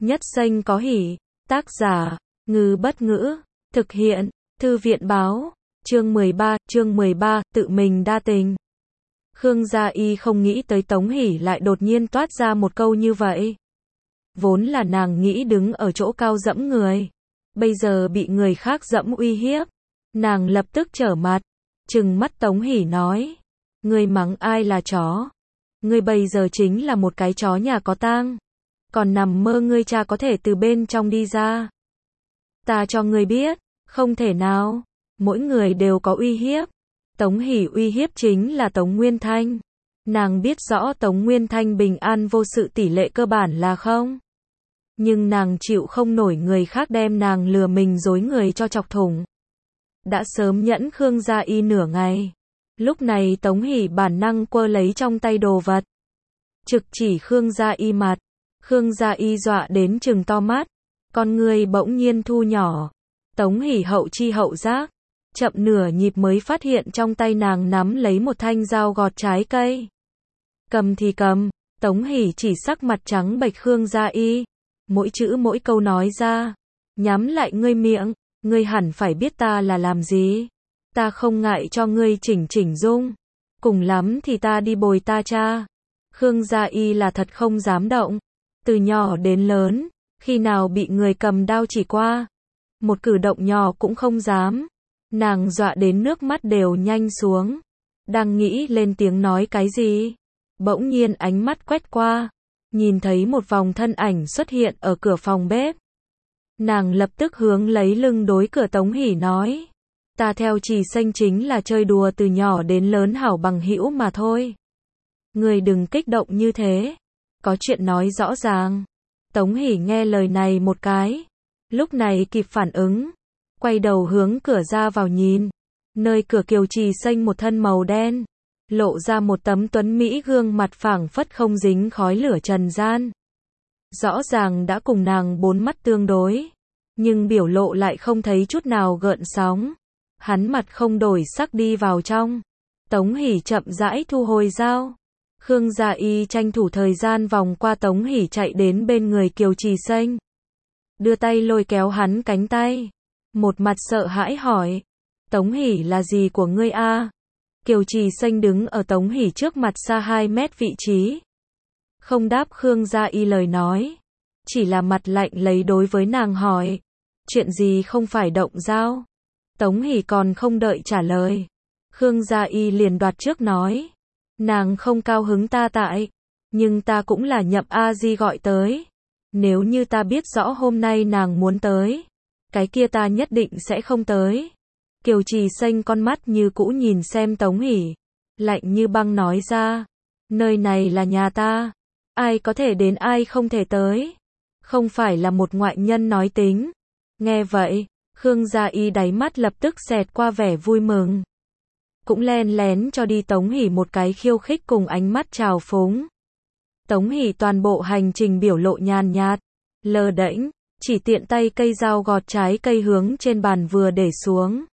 Nhất xanh có hỉ. Tác giả, Ngư Bất Ngữ. Thực hiện, Thư viện Báo. Chương 13, tự mình đa tình. Khương Gia Y không nghĩ tới Tống Hỷ lại đột nhiên toát ra một câu như vậy. Vốn là nàng nghĩ đứng ở chỗ cao dẫm người. Bây giờ bị người khác dẫm uy hiếp. Nàng lập tức trở mặt. Trừng mắt Tống Hỷ nói. Ngươi mắng ai là chó? Ngươi bây giờ chính là một cái chó nhà có tang. Còn nằm mơ ngươi cha có thể từ bên trong đi ra. Ta cho ngươi biết, không thể nào. Mỗi người đều có uy hiếp. Tống Hỷ uy hiếp chính là Tống Nguyên Thanh. Nàng biết rõ Tống Nguyên Thanh bình an vô sự tỷ lệ cơ bản là không. Nhưng nàng chịu không nổi người khác đem nàng lừa mình dối người cho chọc thủng. Đã sớm nhẫn Khương Gia Y nửa ngày. Lúc này Tống Hỷ bản năng quơ lấy trong tay đồ vật. Trực chỉ Khương Gia Y mặt. Khương Gia Y dọa đến trừng to mắt. Con người bỗng nhiên thu nhỏ. Tống Hỷ hậu chi hậu giác. Chậm nửa nhịp mới phát hiện trong tay nàng nắm lấy một thanh dao gọt trái cây. Cầm thì cầm. Tống Hỷ chỉ sắc mặt trắng bệch Khương Gia Y. Mỗi chữ mỗi câu nói ra. Nhắm lại ngươi miệng. Ngươi hẳn phải biết ta là làm gì. Ta không ngại cho ngươi chỉnh dung. Cùng lắm thì ta đi bồi ta cha. Khương Gia Y là thật không dám động. Từ nhỏ đến lớn, khi nào bị người cầm đao chỉ qua. Một cử động nhỏ cũng không dám. Nàng dọa đến nước mắt đều nhanh xuống. Đang nghĩ lên tiếng nói cái gì. Bỗng nhiên ánh mắt quét qua. Nhìn thấy một vòng thân ảnh xuất hiện ở cửa phòng bếp. Nàng lập tức hướng lấy lưng đối cửa Tống Hỷ nói. Ta theo Trì Xanh chính là chơi đùa từ nhỏ đến lớn hảo bằng hữu mà thôi. Người đừng kích động như thế. Có chuyện nói rõ ràng. Tống Hỷ nghe lời này một cái. Lúc này kịp phản ứng. Quay đầu hướng cửa ra vào nhìn. Nơi cửa Kiều Trì Xanh một thân màu đen. Lộ ra một tấm tuấn mỹ gương mặt phảng phất không dính khói lửa trần gian. Rõ ràng đã cùng nàng bốn mắt tương đối. Nhưng biểu lộ lại không thấy chút nào gợn sóng. Hắn mặt không đổi sắc đi vào trong. Tống Hỷ chậm rãi thu hồi dao. Khương Gia Y tranh thủ thời gian vòng qua Tống Hỷ chạy đến bên người Kiều Trì Xanh. Đưa tay lôi kéo hắn cánh tay. Một mặt sợ hãi hỏi. Tống Hỷ là gì của ngươi a? Kiều Trì Xanh đứng ở Tống Hỷ trước mặt xa 2 mét vị trí. Không đáp Khương Gia Y lời nói. Chỉ là mặt lạnh lấy đối với nàng hỏi. Chuyện gì không phải động dao? Tống Hỷ còn không đợi trả lời. Khương Gia Y liền đoạt trước nói. Nàng không cao hứng ta tại. Nhưng ta cũng là Nhậm A Di gọi tới. Nếu như ta biết rõ hôm nay nàng muốn tới. Cái kia ta nhất định sẽ không tới. Kiều Trì Xanh con mắt như cũ nhìn xem Tống Hỷ. Lạnh như băng nói ra. Nơi này là nhà ta. Ai có thể đến ai không thể tới. Không phải là một ngoại nhân nói tính. Nghe vậy, Khương Gia Y đáy mắt lập tức xẹt qua vẻ vui mừng. Cũng len lén cho đi Tống Hỷ một cái khiêu khích cùng ánh mắt trào phúng. Tống Hỷ toàn bộ hành trình biểu lộ nhàn nhạt, lơ đễnh, chỉ tiện tay cây dao gọt trái cây hướng trên bàn vừa để xuống.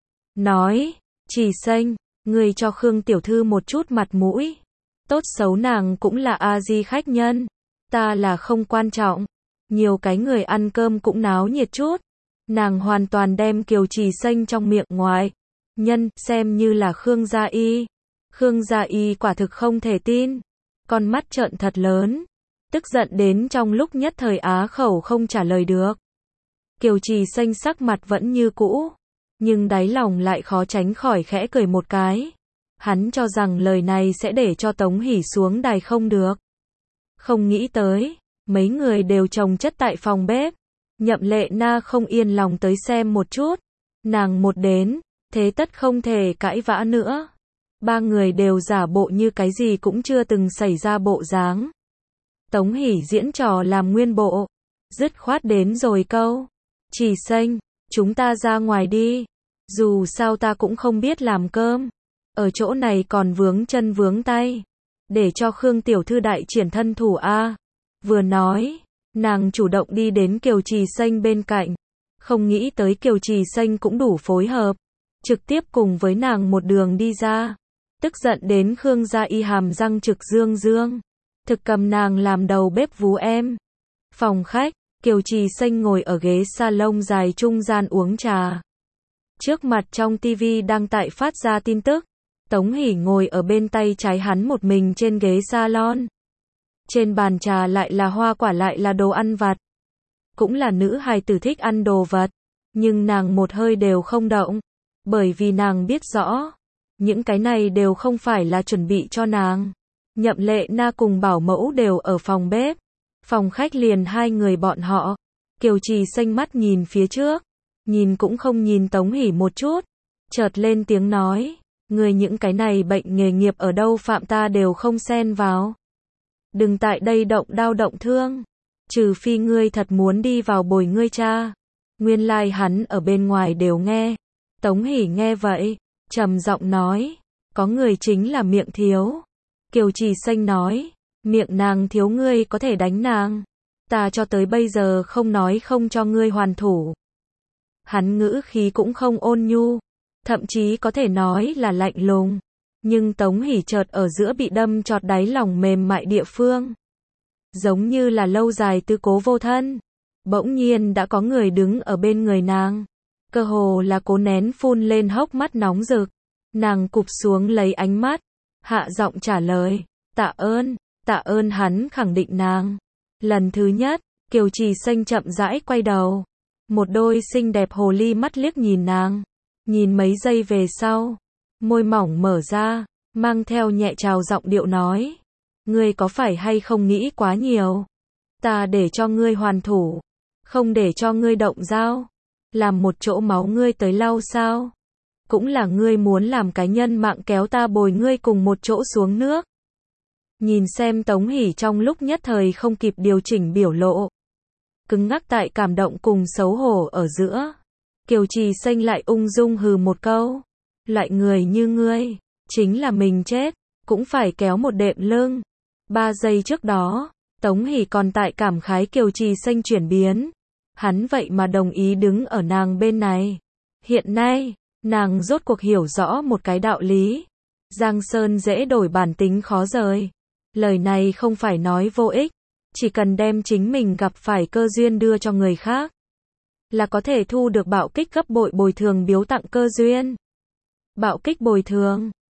Nói, Trì Xanh, ngươi cho Khương tiểu thư một chút mặt mũi. Tốt xấu nàng cũng là A Di khách nhân. Ta là không quan trọng. Nhiều cái người ăn cơm cũng náo nhiệt chút. Nàng hoàn toàn đem Kiều Trì Xanh trong miệng ngoại nhân xem như là Khương Gia Y. Khương Gia Y quả thực không thể tin. Con mắt trợn thật lớn. Tức giận đến trong lúc nhất thời á khẩu không trả lời được. Kiều Trì Xanh sắc mặt vẫn như cũ. Nhưng đáy lòng lại khó tránh khỏi khẽ cười một cái. Hắn cho rằng lời này sẽ để cho Tống Hỷ xuống đài không được. Không nghĩ tới, mấy người đều chồng chất tại phòng bếp. Nhậm Lệ Na không yên lòng tới xem một chút. Nàng một đến, thế tất không thể cãi vã nữa. Ba người đều giả bộ như cái gì cũng chưa từng xảy ra bộ dáng. Tống Hỷ diễn trò làm nguyên bộ. Dứt khoát đến rồi câu. Trì Xanh, chúng ta ra ngoài đi. Dù sao ta cũng không biết làm cơm. Ở chỗ này còn vướng chân vướng tay. Để cho Khương tiểu thư đại triển thân thủ a. Vừa nói, nàng chủ động đi đến Kiều Trì Xanh bên cạnh. Không nghĩ tới Kiều Trì Xanh cũng đủ phối hợp. Trực tiếp cùng với nàng một đường đi ra. Tức giận đến Khương Gia Y hàm răng trực dương. Thực cầm nàng làm đầu bếp vú em. Phòng khách, Kiều Trì Xanh ngồi ở ghế salon dài trung gian uống trà. Trước mặt trong tivi đang tại phát ra tin tức. Tống Hỷ ngồi ở bên tay trái hắn một mình trên ghế salon. Trên bàn trà lại là hoa quả lại là đồ ăn vặt. Cũng là nữ hài tử thích ăn đồ vật. Nhưng nàng một hơi đều không động. Bởi vì nàng biết rõ. Những cái này đều không phải là chuẩn bị cho nàng. Nhậm Lệ Na cùng bảo mẫu đều ở phòng bếp. Phòng khách liền hai người bọn họ. Kiều Trì Xanh mắt nhìn phía trước. Nhìn cũng không nhìn Tống Hỷ một chút. Chợt lên tiếng nói. Người những cái này bệnh nghề nghiệp ở đâu phạm ta đều không xen vào. Đừng tại đây động đau động thương. Trừ phi ngươi thật muốn đi vào bồi ngươi cha. Nguyên lai hắn ở bên ngoài đều nghe. Tống Hỷ nghe vậy. Trầm giọng nói. Có người chính là miệng thiếu. Kiều Trì Xanh nói. Miệng nàng thiếu ngươi có thể đánh nàng. Ta cho tới bây giờ không nói không cho ngươi hoàn thủ. Hắn ngữ khí cũng không ôn nhu. Thậm chí có thể nói là lạnh lùng. Nhưng Tống Hỷ chợt ở giữa bị đâm chọt đáy lòng mềm mại địa phương. Giống như là lâu dài tư cố vô thân. Bỗng nhiên đã có người đứng ở bên người nàng. Cơ hồ là cố nén phun lên hốc mắt nóng rực. Nàng cụp xuống lấy ánh mắt. Hạ giọng trả lời. Tạ ơn hắn khẳng định nàng. Lần thứ nhất, Kiều Trì Xanh chậm rãi quay đầu. Một đôi xinh đẹp hồ ly mắt liếc nhìn nàng. Nhìn mấy giây về sau. Môi mỏng mở ra. Mang theo nhẹ trào giọng điệu nói. Ngươi có phải hay không nghĩ quá nhiều? Ta để cho ngươi hoàn thủ. Không để cho ngươi động dao. Làm một chỗ máu ngươi tới lau sao? Cũng là ngươi muốn làm cái nhân mạng kéo ta bồi ngươi cùng một chỗ xuống nước. Nhìn xem Tống Hỷ trong lúc nhất thời không kịp điều chỉnh biểu lộ. Cứng ngắc tại cảm động cùng xấu hổ ở giữa. Kiều Trì Xanh lại ung dung hừ một câu. Loại người như ngươi, chính là mình chết, cũng phải kéo một đệm lưng. 3 giây trước đó, Tống Hỷ còn tại cảm khái Kiều Trì Xanh chuyển biến. Hắn vậy mà đồng ý đứng ở nàng bên này. Hiện nay, nàng rốt cuộc hiểu rõ một cái đạo lý. Giang sơn dễ đổi bản tính khó rời. Lời này không phải nói vô ích. Chỉ cần đem chính mình gặp phải cơ duyên đưa cho người khác. Là có thể thu được bạo kích gấp bội bồi thường biếu tặng cơ duyên. Bạo kích bồi thường.